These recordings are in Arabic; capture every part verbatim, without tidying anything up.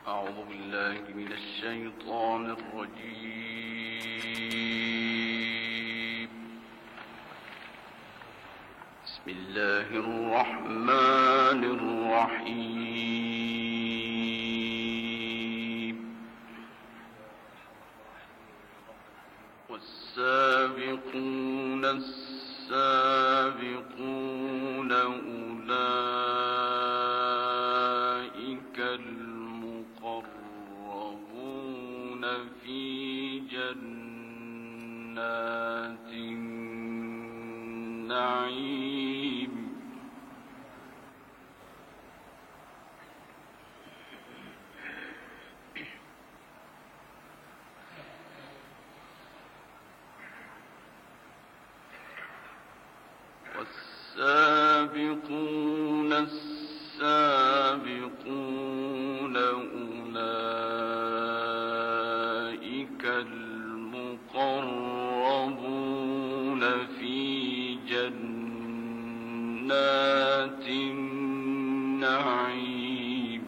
أعوذ بالله من الشيطان الرجيم. بسم الله الرحمن الرحيم. والسابقون السابقون أولئك المقربون في جنات النعيم. والسابقون السابقون أولئك المقربون في جنات النعيم.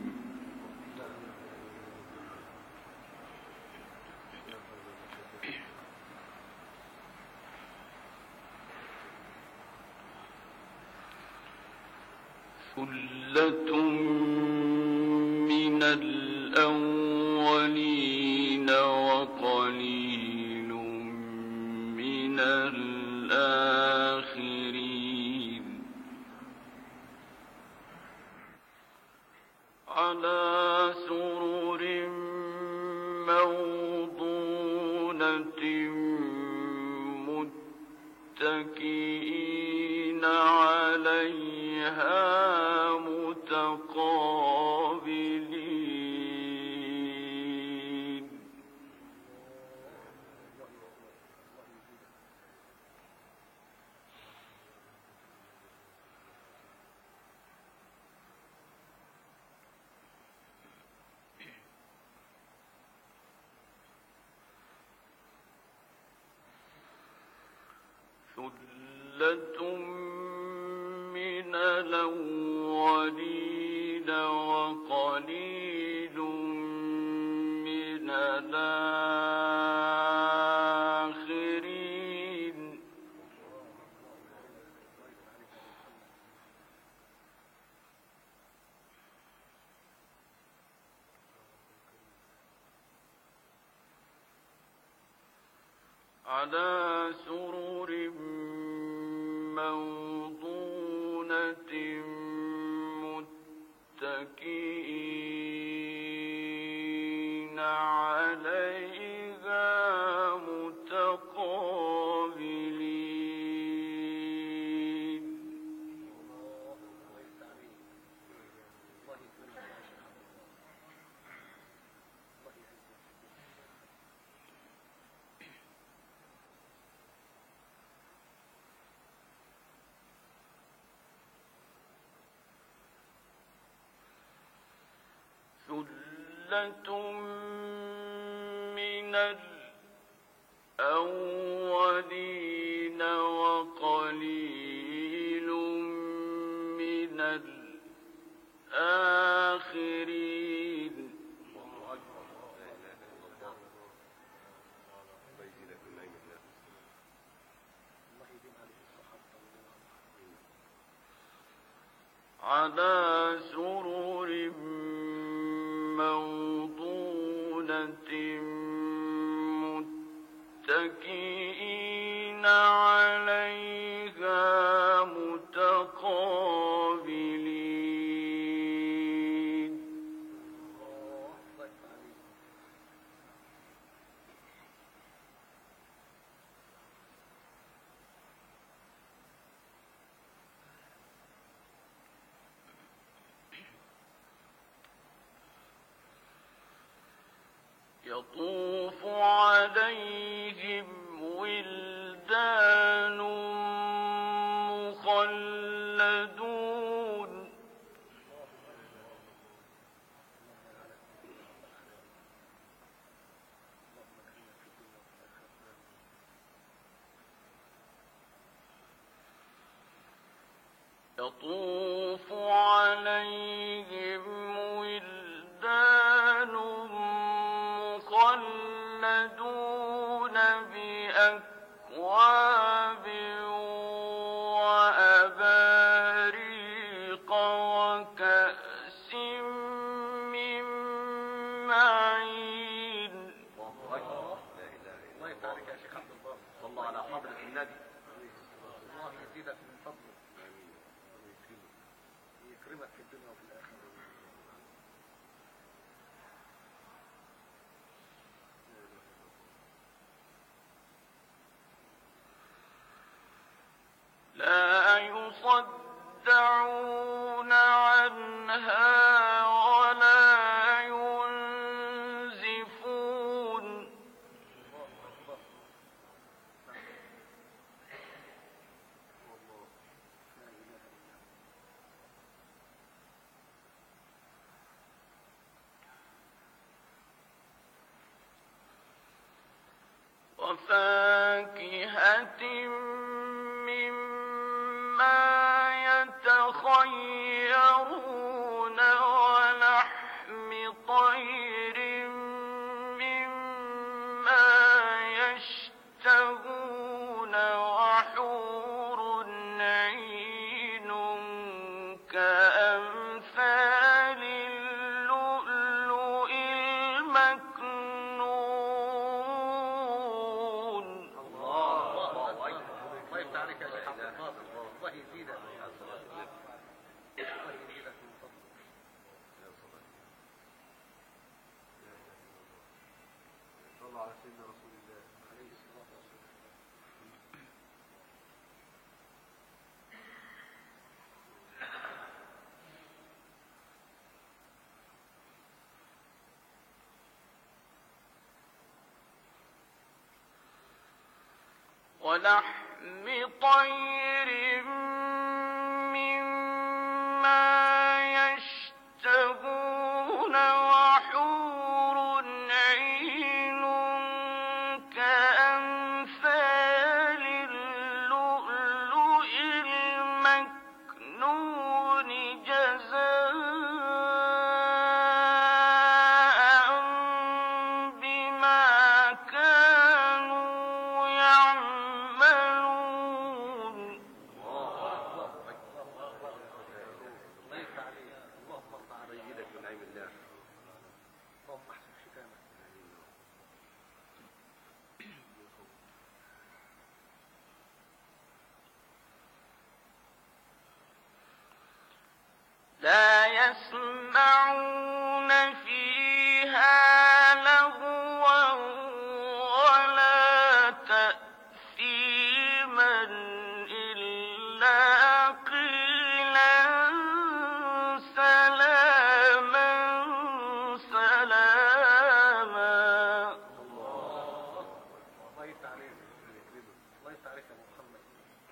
ثلة من الأولين وقليل من الآخرين. على سرر موضونة متكئين عليها متقابلين. ثلة من الأولين وقليل من الآخرين. على سرر موضونة متكئين عليها متقابلين. ثلة من الأولين وقليل من الآخرين. على سرر موضونة متكئين عليها متقابلين. يطوف عليهم ولدان مخلدون. يطوف عليهم ولدان يخلدون بأكواب وأباريق وكأس من معين. الله يفتح عليك يا شيخ عبد الله. صلى الله على حضرة النبي. الله يزيدك من فضله. يكرمك في الدنيا وفي الآخرة. لا يصدعون عنها ولا ينزفون. وفاكهة يتخيرون ولحم طير مما يشتهون وحور عين كأمثال اللؤلؤ المكنون. الله الله الله يفتح عليك يا شيخ عبد الناصر. الله يزيدك. صلى على سيدنا رسول الله عليه الصلاة والسلام. ولحم طير مما يشتهون وحور عين كأمثال اللؤلؤ المكنون جزاء بما كانوا يعملون. لا يسمعون فيها لغوا ولا تأثيما إلا قيلا سلاما سلاما. الله يفتح عليك. الله يفتح عليك يا محمد.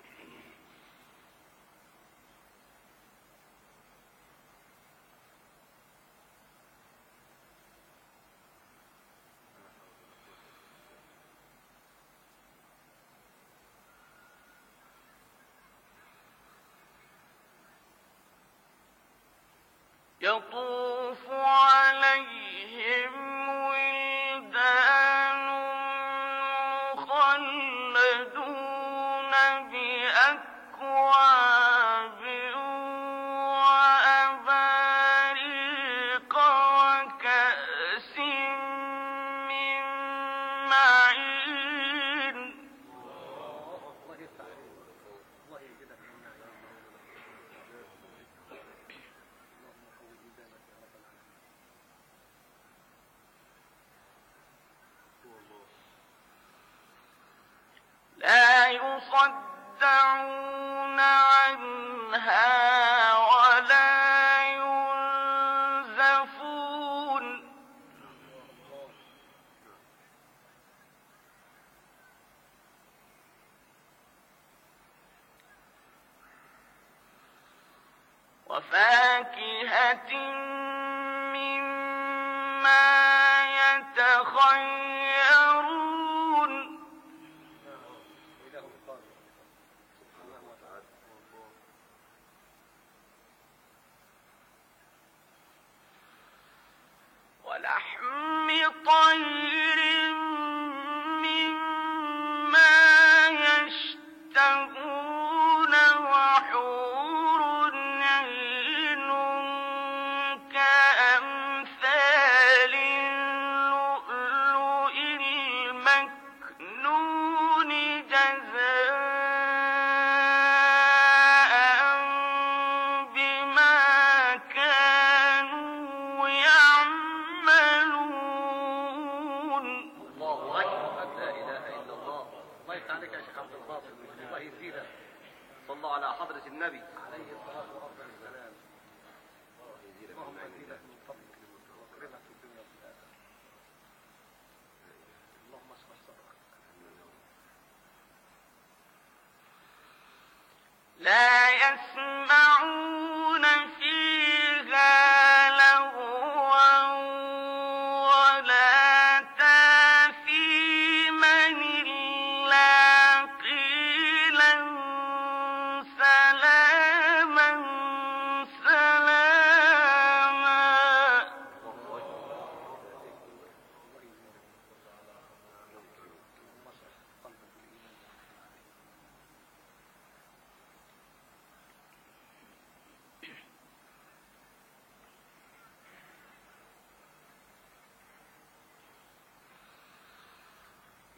يطوف عليهم ولدان مخلدون بأكواب وأباريق وكأس من معين. الله يفتح عليك. الله يزيدك من نعمة. لا يصدعون عنها ولا ينزفون. وفاكهة مما يتخيرون ولحم طير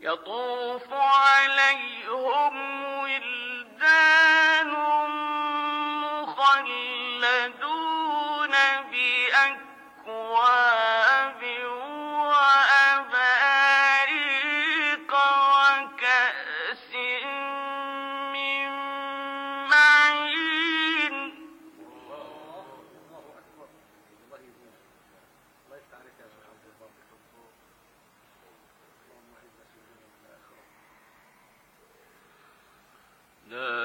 يطوف عليهم ولدان مخلدون بأكواب وأباريق وكأس من معين. لا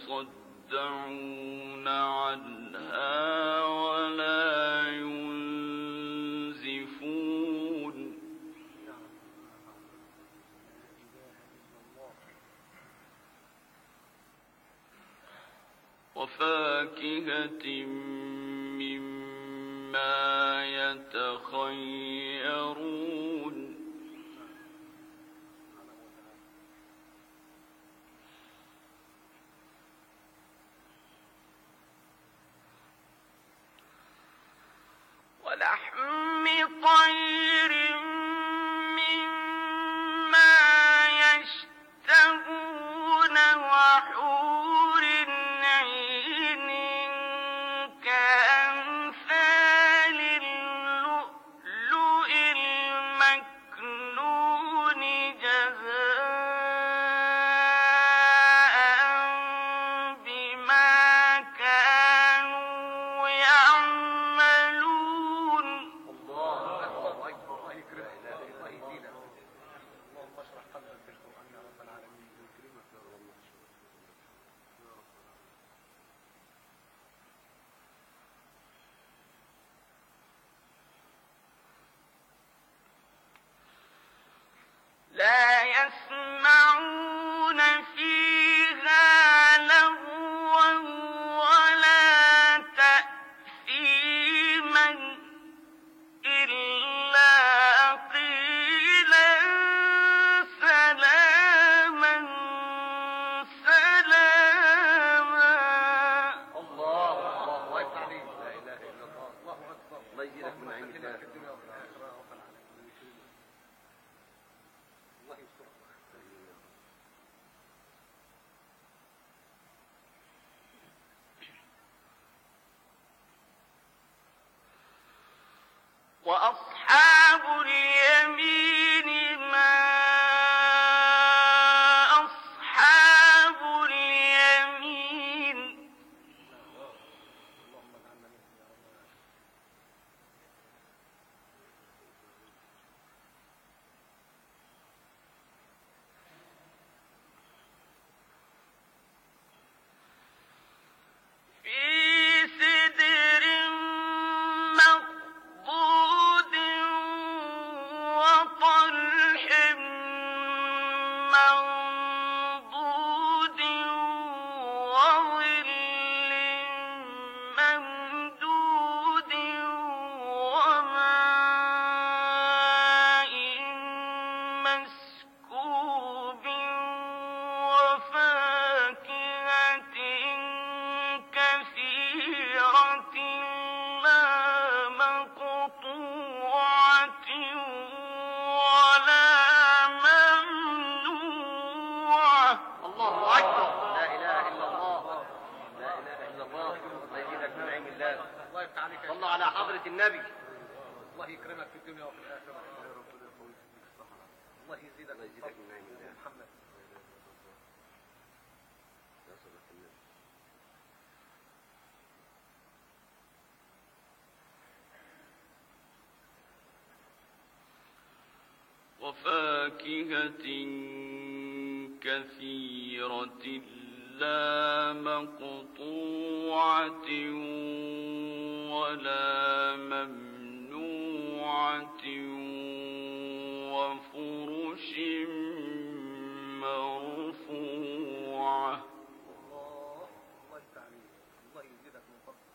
يصدعون عنها ولا ينزفون وفاكهة مما يتخيرون ولحم طير مما يشتهون وحور عين كأمثال اللؤلؤ المكنون جزاء بما كانوا يعملون. لا يسمعون فيها لغوا ولا تأثيما إلا قيلا سلاما سلاما. الله الله أكبر. لا إله إلا الله. الله أكبر. الله يجزيك من عين الله. وأصحاب اليمين ما أصحاب اليمين. في سدر مخضود وطلح منضود وظل ممدود وماء مسكوب وفاكهة كثيرة لا مقطوعة ولا ممنوعة. الله أكبر. لا إله إلا الله. لا إله إلا الله. الله يجزيك من عين الله. الله يفتح عليك. صلوا على حضرة النبي. الله يكرمك في الدنيا وفي الآخرة. الله يزيدك. الله يزيدك من عين الله. محمد. وفاكهة كثيرة لا مقطوعة ولا ممنوعة وفرش مرفوعة. الله الله يفتح عليك. الله يزيدك من فضله.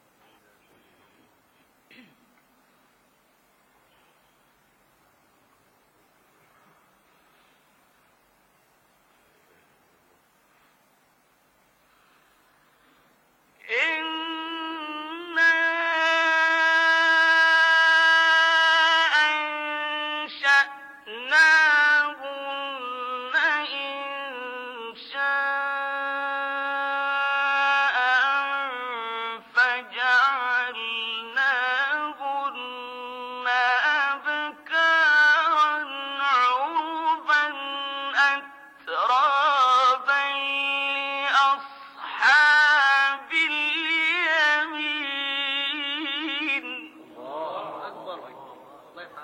إنا أنشأناهن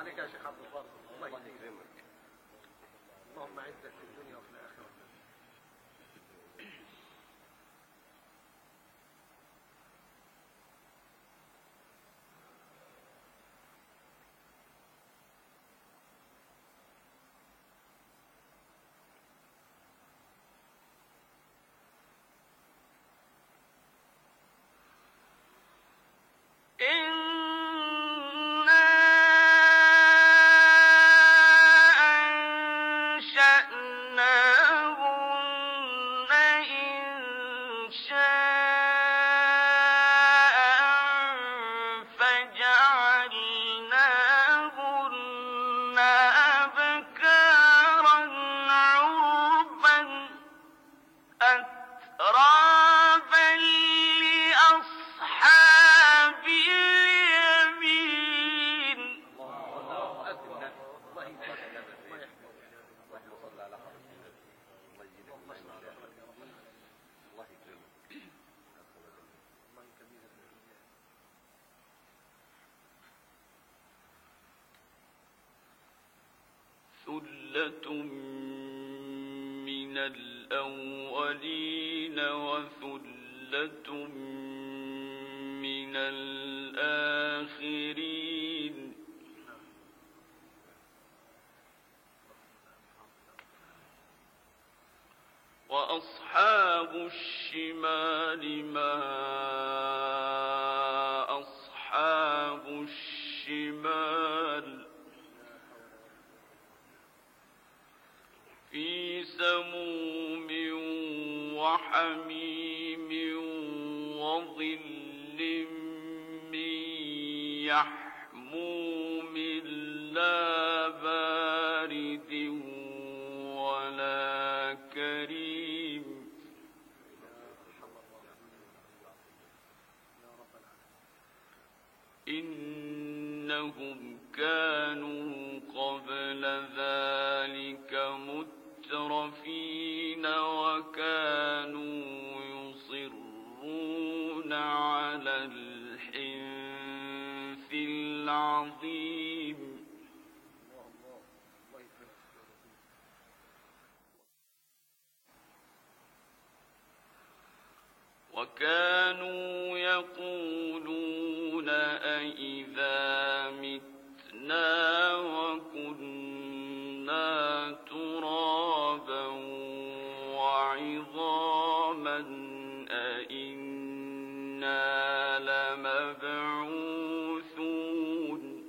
عليك يا شيخ عبد الباسط، الله يكرمك. اللهم اعزك في الدنيا وفي الاخره. ثلة من الأولين وثلة من الآخرين. وأصحاب الشمال ما أصحاب الشمال في سموم وحميم وظل من يحموم لا بارد ولا كريم. إنهم كانوا قبل ذلك مترفين وكانوا يصرون على الحنث العظيم. وكانوا يقولون أئذا متنا وكنا ترابا وعظاما أئنا لمبعوثون.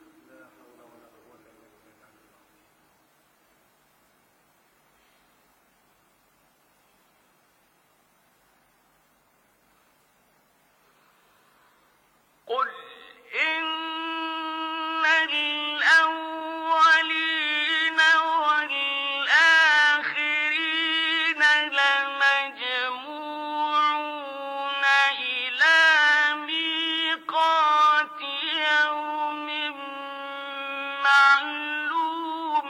قل إن الأولين والآخرين لمجموعون إلى ميقات يوم معلوم.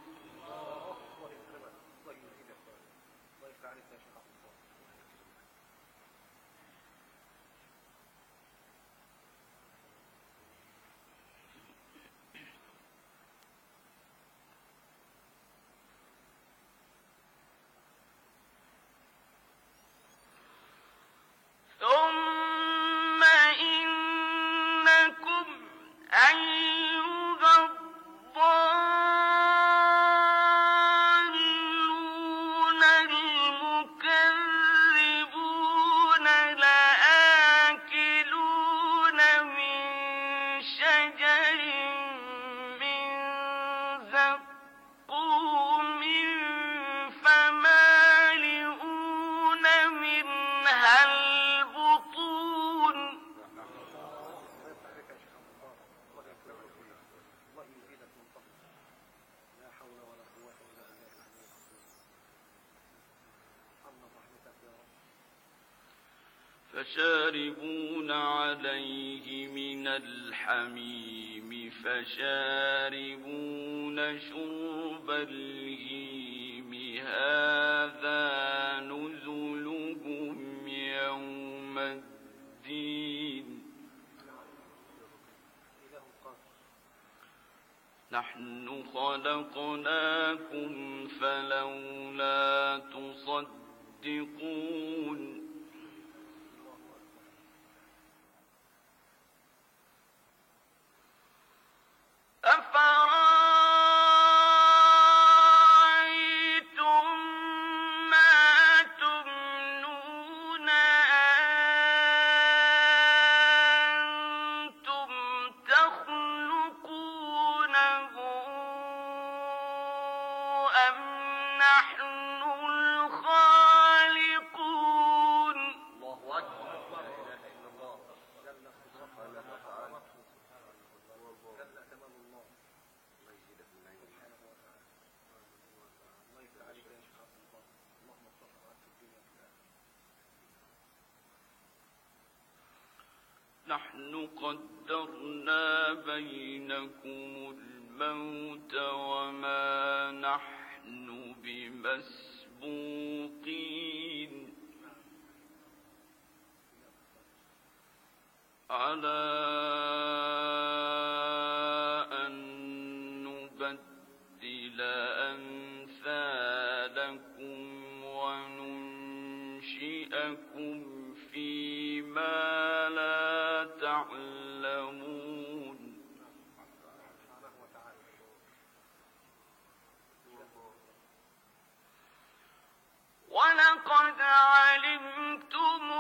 ثم إنكم أيها الضالون المكذبون لآكلون من شجر من زقوم فمالئون منها البطون. فشاربون عليه من الحميم فشاربون شرب الهيم هذا نزلهم يوم الدين. نحن خلقناكم فلولا تصدقون نحن قدرنا بينكم الموت وما نحن بمسبوقين على أن نبدل أمثالكم وننشئكم فيما لا تعلمون ولقد علمتم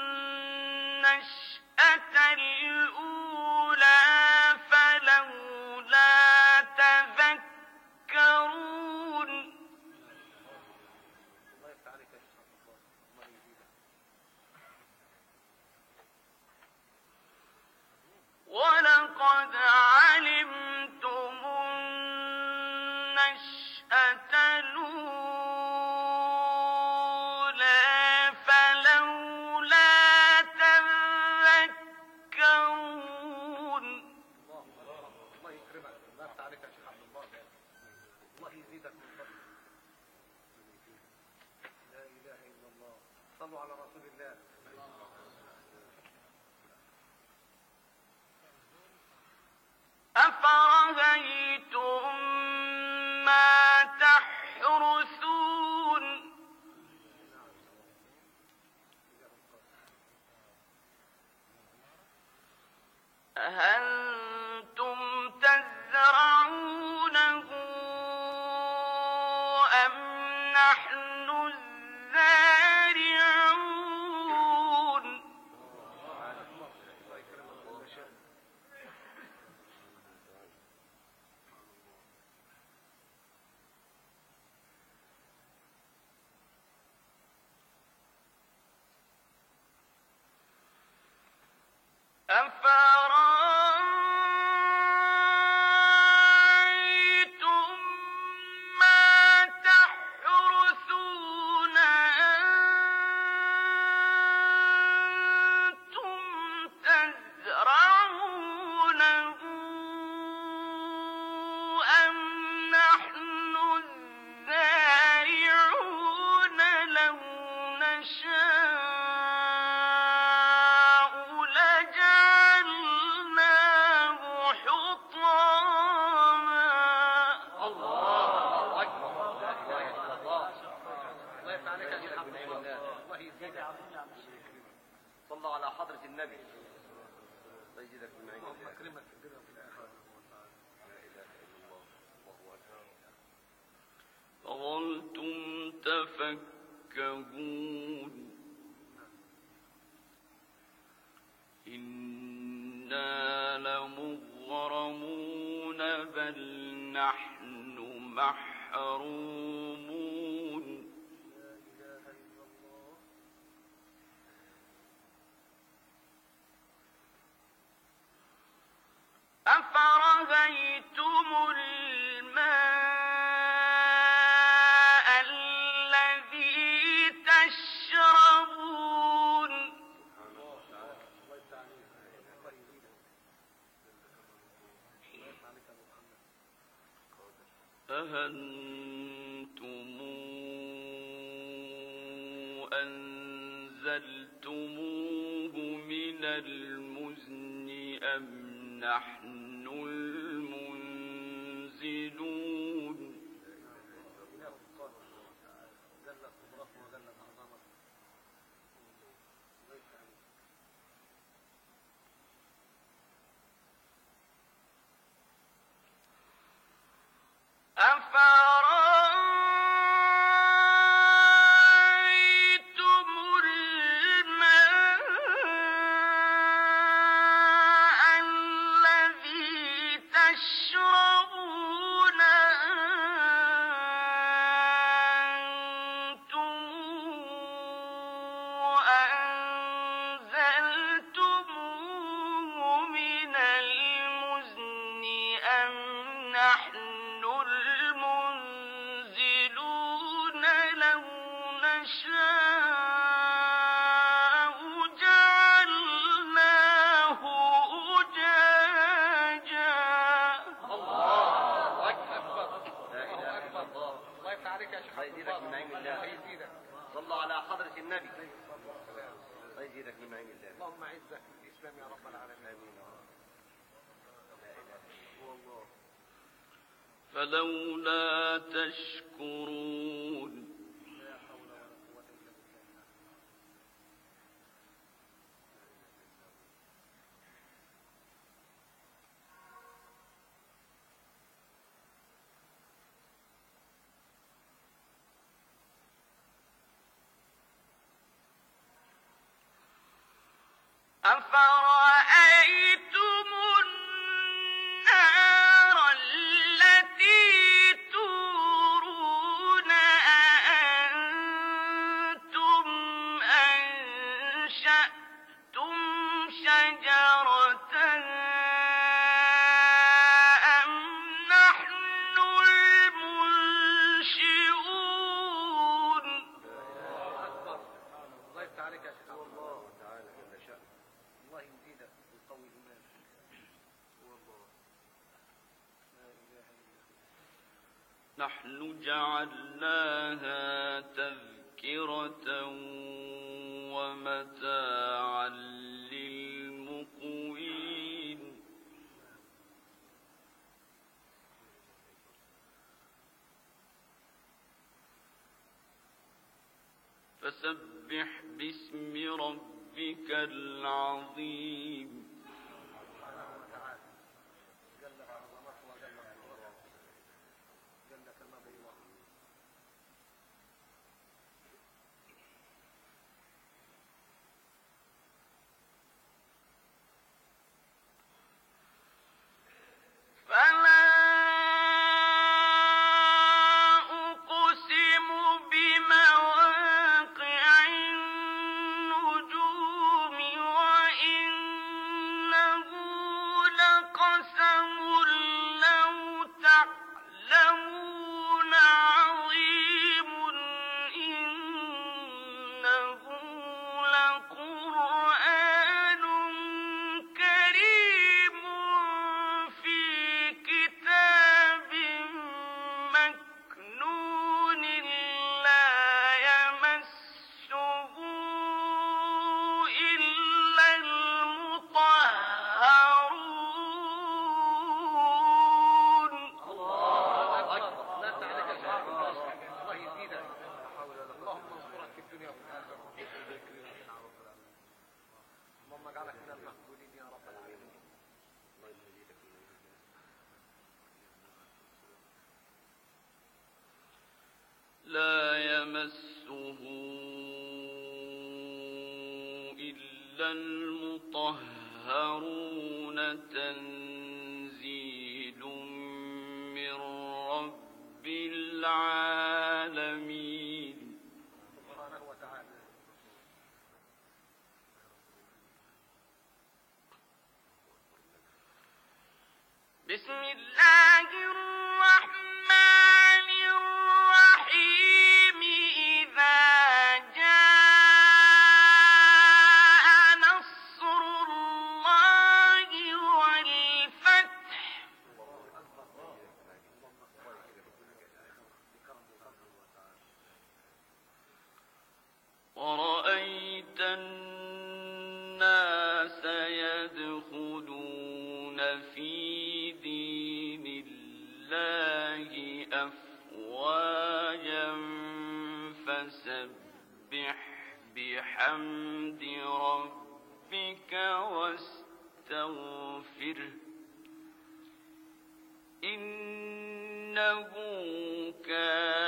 النشأة الأولى فلولا تذكرون ولقد علمتم النشأة الأولى فلولا تذكرون. الله يكرمك، الله يفتح عليك يا شيخ عبد الله، الله يزيدك من فضله. لا إله إلا الله، صلوا على رسول الله. أفرأيتم ما تحرثون أأنتم تزرعونه أم نحن الزارعون أفرأيتم ما تحرثون أنتم تزرعونه أم نحن الزارعون لو نشاء لجعلناه حطاما. الله أكبر، لا إله إلا الله. الله يفتح عليك يا شيخ عبد الله، الله يزيدك. صلوا على حضرة النبي، الله يزيدك من عين الله. الله يكرمك في الدنيا وفي الآخرة. لا إله إلا الله، الله أكبر. فظلتم تفكهون إنا لمغرمون بل نحن محرومون أفرأيتم الماء الذي تشربون أأنتم أنزلتموه من المزن أم نحن المنزلون تشربون أنتم أنزلتموه من المزن أم نحن المنزلون لو نشاء جعلناه أجاجا. الله أكبر. لا إله إلا الله. الله يفتح عليك يا شيخ. الله يزيدك من نعيم الله. الله يزيدك. صلوا على حضرة النبي. الله يزيدك من نعيم الله. اللهم أعزك بالإسلام يا رب العالمين. آمين. فلولا تشكرون. أفرأيتم النار التي تورون أأنتم أنشأتم شجرتها أم نحن المنشئون. الله يفتح عليك يا شيخ. الله تعالى جل شأنه. الله يزيدك ويقوي إيمانك. نحن جعلناها تذكرة ومتاعا للمقوين. فسبح باسم ربك العظيم. فلا أقسم بمواقع النجوم وإنه لقسم لو تعلمون عظيم إنه لقرآن كريم في كتاب مكنون لا يمسه إلا المطهرون. الله أكبر. لا تعالك يا شيخ. الله يزيدك. اللهم انصرك في الدنيا وفي الآخرة. اللهم اجعلك من المقبولين يا رب العالمين. الله يزيدك. لا يمسه إلا المطهرون تنزيل من رب العالمين. سبحانه وتعالى. بسم الله الرحمن الرحيم. إذا جاء نصر الله والفتح ورأيت الناس يدخلون في دين الله أفواجا فسبح بحمد ربك واستغفره إنه كان